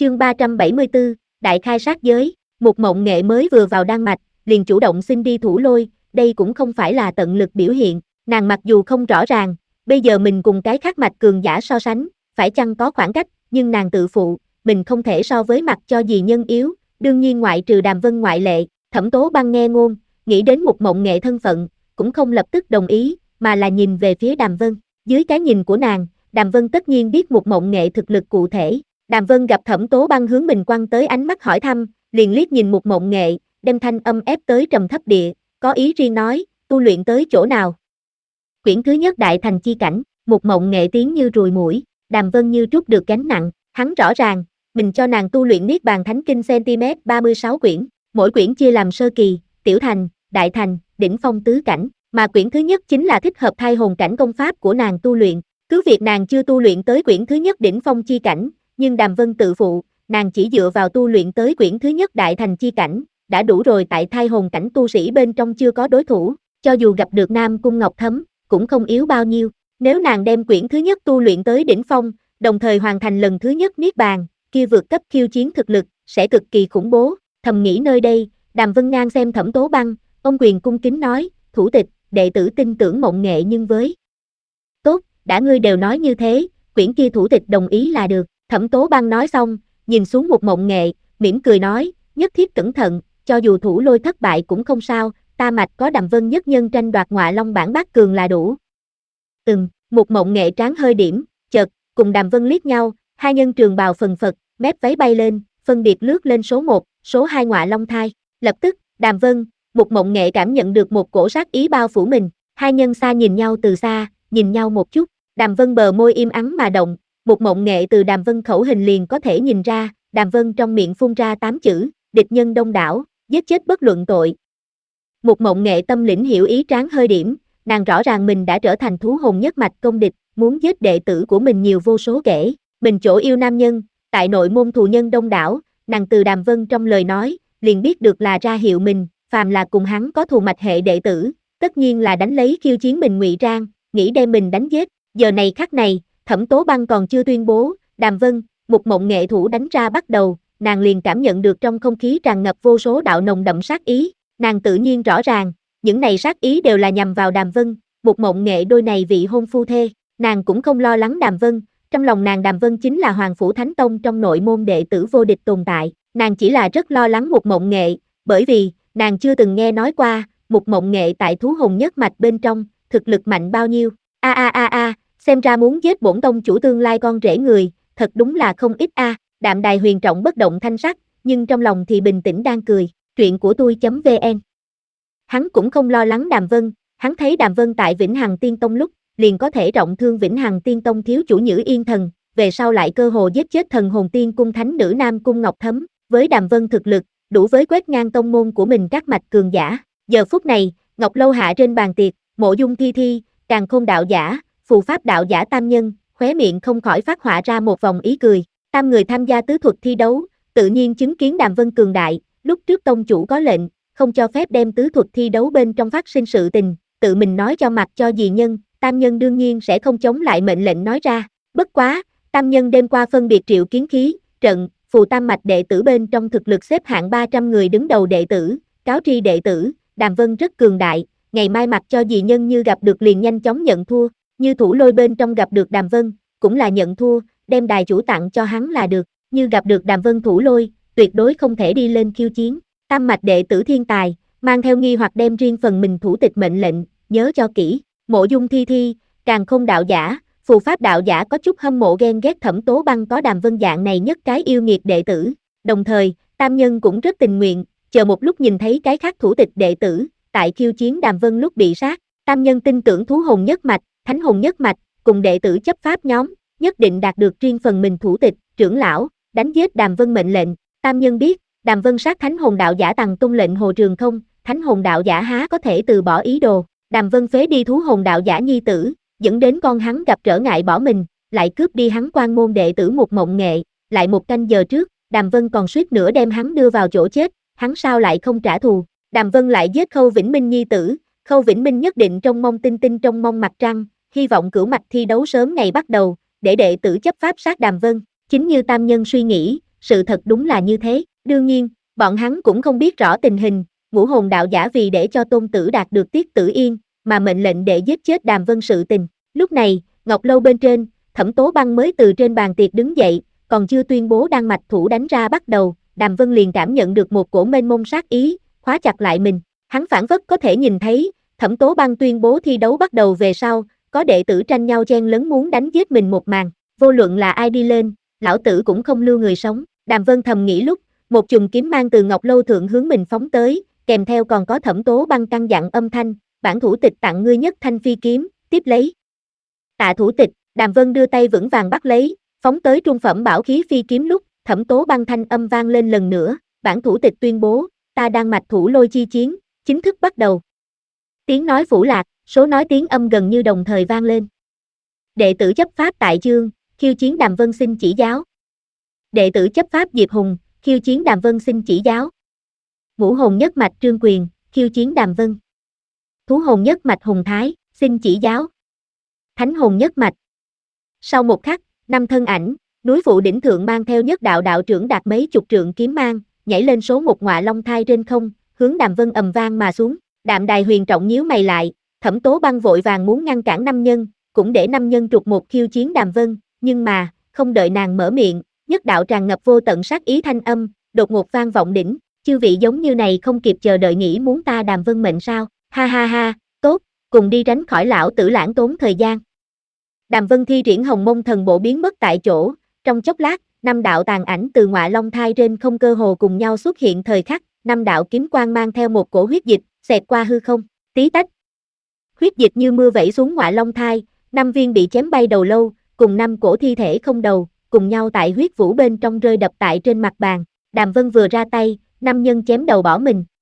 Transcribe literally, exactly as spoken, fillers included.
Chương ba trăm bảy mươi tư, Đại khai sát giới. Một Mộng Nghệ mới vừa vào Đan Mạch, liền chủ động xin đi Thủ Lôi, đây cũng không phải là tận lực biểu hiện, nàng mặc dù không rõ ràng, bây giờ mình cùng cái khác mạch cường giả so sánh, phải chăng có khoảng cách, nhưng nàng tự phụ, mình không thể so với mặt cho gì nhân yếu, đương nhiên ngoại trừ Đàm Vân ngoại lệ. Thẩm Tố Băng nghe ngôn, nghĩ đến Một Mộng Nghệ thân phận, cũng không lập tức đồng ý, mà là nhìn về phía Đàm Vân. Dưới cái nhìn của nàng, Đàm Vân tất nhiên biết Một Mộng Nghệ thực lực cụ thể. Đàm Vân gặp Thẩm Tố Băng hướng mình quăng tới ánh mắt hỏi thăm, liền liếc nhìn Một Mộng Nghệ, đem thanh âm ép tới trầm thấp địa, có ý riêng nói, tu luyện tới chỗ nào? Quyển thứ nhất Đại Thành chi cảnh. Một Mộng Nghệ tiếng như ruồi muỗi, Đàm Vân như trút được gánh nặng, hắn rõ ràng, mình cho nàng tu luyện Niết Bàn Thánh Kinh cm ba mươi sáu quyển, mỗi quyển chia làm sơ kỳ, tiểu thành, đại thành, đỉnh phong tứ cảnh, mà quyển thứ nhất chính là thích hợp thai hồn cảnh công pháp của nàng tu luyện. Cứ việc nàng chưa tu luyện tới quyển thứ nhất đỉnh phong chi cảnh, nhưng Đàm Vân tự phụ, nàng chỉ dựa vào tu luyện tới quyển thứ nhất đại thành chi cảnh, đã đủ rồi, tại thai hồn cảnh tu sĩ bên trong chưa có đối thủ, cho dù gặp được Nam Cung Ngọc Thấm, cũng không yếu bao nhiêu. Nếu nàng đem quyển thứ nhất tu luyện tới đỉnh phong, đồng thời hoàn thành lần thứ nhất Niết Bàn, kia vượt cấp khiêu chiến thực lực, sẽ cực kỳ khủng bố. Thầm nghĩ nơi đây, Đàm Vân ngang xem Thẩm Tố Băng, ông quyền cung kính nói, thủ tịch, đệ tử tin tưởng Mộng Nghệ nhưng với. Tốt, đã ngươi đều nói như thế, quyển kia thủ tịch đồng ý là được. Thẩm Tố Băng nói xong, nhìn xuống Một Mộng Nghệ, mỉm cười nói, nhất thiết cẩn thận, cho dù Thủ Lôi thất bại cũng không sao, ta mạch có Đàm Vân nhất nhân tranh đoạt Ngọa Long bản bát cường là đủ. Ừm, Một Mộng Nghệ tráng hơi điểm, chợt, cùng Đàm Vân liếc nhau, hai nhân trường bào phần phật, mép váy bay lên, phân biệt lướt lên số một, số hai Ngọa Long thai. Lập tức, Đàm Vân, Một Mộng Nghệ cảm nhận được một cổ sát ý bao phủ mình, hai nhân xa nhìn nhau từ xa, nhìn nhau một chút, Đàm Vân bờ môi im ắng mà động, Một Mộng Nghệ từ Đàm Vân khẩu hình liền có thể nhìn ra, Đàm Vân trong miệng phun ra tám chữ, địch nhân đông đảo, giết chết bất luận tội. Một Mộng Nghệ tâm lĩnh hiểu ý tráng hơi điểm, nàng rõ ràng mình đã trở thành thú hồn nhất mạch công địch, muốn giết đệ tử của mình nhiều vô số kể, mình chỗ yêu nam nhân, tại nội môn thù nhân đông đảo, nàng từ Đàm Vân trong lời nói, liền biết được là ra hiệu mình, phàm là cùng hắn có thù mạch hệ đệ tử, tất nhiên là đánh lấy khiêu chiến mình ngụy trang, nghĩ đem mình đánh giết. Giờ này khắc này, Thẩm Tố Băng còn chưa tuyên bố, Đàm Vân, Một Mộng Nghệ thủ đánh ra bắt đầu, nàng liền cảm nhận được trong không khí tràn ngập vô số đạo nồng đậm sát ý, nàng tự nhiên rõ ràng, những này sát ý đều là nhằm vào Đàm Vân, Một Mộng Nghệ đôi này vị hôn phu thê, nàng cũng không lo lắng Đàm Vân, trong lòng nàng Đàm Vân chính là Hoàng Phủ Thánh Tông trong nội môn đệ tử vô địch tồn tại, nàng chỉ là rất lo lắng Một Mộng Nghệ, bởi vì, nàng chưa từng nghe nói qua, Một Mộng Nghệ tại thú hồn nhất mạch bên trong, thực lực mạnh bao nhiêu. A a a a, xem ra muốn giết bổn tông chủ tương lai con rể người, thật đúng là không ít a. À. Đạm Đài Huyền trọng bất động thanh sắc, nhưng trong lòng thì bình tĩnh đang cười. Truyện của tôi.vn. Hắn cũng không lo lắng Đàm Vân, hắn thấy Đàm Vân tại Vĩnh Hằng Tiên Tông lúc, liền có thể trọng thương Vĩnh Hằng Tiên Tông thiếu chủ Nhữ Yên Thần, về sau lại cơ hồ giết chết Thần Hồn Tiên Cung thánh nữ Nam Cung Ngọc Thấm, với Đàm Vân thực lực, đủ với quét ngang tông môn của mình các mạch cường giả. Giờ phút này, Ngọc Lâu hạ trên bàn tiệc, Mộ Dung Thi Thi, Càn Khôn đạo giả, Phù Pháp đạo giả tam nhân, khóe miệng không khỏi phát họa ra một vòng ý cười. Tam người tham gia tứ thuật thi đấu, tự nhiên chứng kiến Đàm Vân cường đại, lúc trước tông chủ có lệnh, không cho phép đem tứ thuật thi đấu bên trong phát sinh sự tình, tự mình nói cho mặt cho dì nhân, tam nhân đương nhiên sẽ không chống lại mệnh lệnh nói ra. Bất quá, tam nhân đêm qua phân biệt triệu kiến khí, trận, phù tam mạch đệ tử bên trong thực lực xếp hạng ba trăm người đứng đầu đệ tử, cáo tri đệ tử, Đàm Vân rất cường đại, ngày mai mặc cho dì nhân như gặp được liền nhanh chóng nhận thua, như Thủ Lôi bên trong gặp được Đàm Vân, cũng là nhận thua, đem đài chủ tặng cho hắn là được, như gặp được Đàm Vân Thủ Lôi, tuyệt đối không thể đi lên khiêu chiến. Tam mạch đệ tử thiên tài, mang theo nghi hoặc đem riêng phần mình thủ tịch mệnh lệnh, nhớ cho kỹ. Mộ Dung Thi Thi, Càn Khôn đạo giả, Phù Pháp đạo giả có chút hâm mộ ghen ghét Thẩm Tố Băng có Đàm Vân dạng này nhất cái yêu nghiệt đệ tử. Đồng thời, tam nhân cũng rất tình nguyện, chờ một lúc nhìn thấy cái khác thủ tịch đệ tử, tại khiêu chiến Đàm Vân lúc bị sát. Tam nhân tin tưởng thú hồn nhất mạch, thánh hồn nhất mạch, cùng đệ tử chấp pháp nhóm, nhất định đạt được riêng phần mình thủ tịch, trưởng lão, đánh giết Đàm Vân mệnh lệnh. Tam nhân biết, Đàm Vân sát thánh hồn đạo giả Tằng Tung lệnh Hồ Trường không, thánh hồn đạo giả há có thể từ bỏ ý đồ. Đàm Vân phế đi thú hồn đạo giả nhi tử, dẫn đến con hắn gặp trở ngại bỏ mình, lại cướp đi hắn quan môn đệ tử Một Mộng Nghệ, lại một canh giờ trước, Đàm Vân còn suýt nữa đem hắn đưa vào chỗ chết, hắn sao lại không trả thù. Đàm Vân lại giết Khâu Vĩnh Minh nhi tử, Khâu Vĩnh Minh nhất định trong mong tinh tinh trong mong mặt trăng, hy vọng cửu mạch thi đấu sớm ngày bắt đầu, để đệ tử chấp pháp sát Đàm Vân. Chính như tam nhân suy nghĩ, sự thật đúng là như thế. Đương nhiên, bọn hắn cũng không biết rõ tình hình, Ngũ Hồn đạo giả vì để cho Tôn Tử đạt được Tiết Tử Yên, mà mệnh lệnh để giết chết Đàm Vân sự tình. Lúc này, Ngọc Lâu bên trên, Thẩm Tố Băng mới từ trên bàn tiệc đứng dậy, còn chưa tuyên bố đan mạch thủ đánh ra bắt đầu, Đàm Vân liền cảm nhận được một cổ mênh mông sát ý, khóa chặt lại mình. Hắn phảng phất có thể nhìn thấy, Thẩm Tố Băng tuyên bố thi đấu bắt đầu về sau, có đệ tử tranh nhau chen lấn muốn đánh giết mình một màn, vô luận là ai đi lên, lão tử cũng không lưu người sống. Đàm Vân thầm nghĩ lúc, một chùm kiếm mang từ Ngọc Lâu thượng hướng mình phóng tới, kèm theo còn có Thẩm Tố Băng căn dặn âm thanh, bản thủ tịch tặng ngươi nhất thanh phi kiếm, tiếp lấy. Tạ thủ tịch, Đàm Vân đưa tay vững vàng bắt lấy, phóng tới trung phẩm bảo khí phi kiếm lúc, Thẩm Tố Băng thanh âm vang lên lần nữa, bản thủ tịch tuyên bố, ta đang mạch thủ lôi chi chiến, chính thức bắt đầu. Tiếng nói phủ lạc, số nói tiếng âm gần như đồng thời vang lên. Đệ tử chấp pháp tại chương, khiêu chiến Đàm Vân xin chỉ giáo. Đệ tử chấp pháp Diệp Hùng, khiêu chiến Đàm Vân xin chỉ giáo. Ngũ hồn nhất mạch Trương Quyền, khiêu chiến Đàm Vân. Thú hồn nhất mạch Hùng Thái, xin chỉ giáo. Thánh hồn nhất mạch. Sau một khắc, năm thân ảnh, núi Phụ đỉnh thượng mang theo nhất đạo đạo trưởng đạt mấy chục trượng kiếm mang, nhảy lên số một ngọa long thai trên không, hướng Đàm Vân ầm vang mà xuống. Đạm Đài Huyền trọng nhíu mày lại, Thẩm Tố Băng vội vàng muốn ngăn cản năm nhân, cũng để năm nhân trục một khiêu chiến Đàm Vân, nhưng mà, không đợi nàng mở miệng, nhất đạo tràn ngập vô tận sát ý thanh âm, đột ngột vang vọng đỉnh, chư vị giống như này không kịp chờ đợi nghĩ muốn ta Đàm Vân mệnh sao, ha ha ha, tốt, cùng đi tránh khỏi lão tử lãng tốn thời gian. Đàm Vân thi triển Hồng Mông thần bộ biến mất tại chỗ, trong chốc lát, năm đạo tàn ảnh từ ngọa long thai trên không cơ hồ cùng nhau xuất hiện thời khắc, năm đạo kiếm quang mang theo một cổ huyết dịch, xẹt qua hư không, tí tách. Huyết dịch như mưa vẩy xuống ngọa long thai, năm viên bị chém bay đầu lâu, cùng năm cổ thi thể không đầu, cùng nhau tại huyết vũ bên trong rơi đập tại trên mặt bàn. Đàm Vân vừa ra tay, năm nhân chém đầu bỏ mình,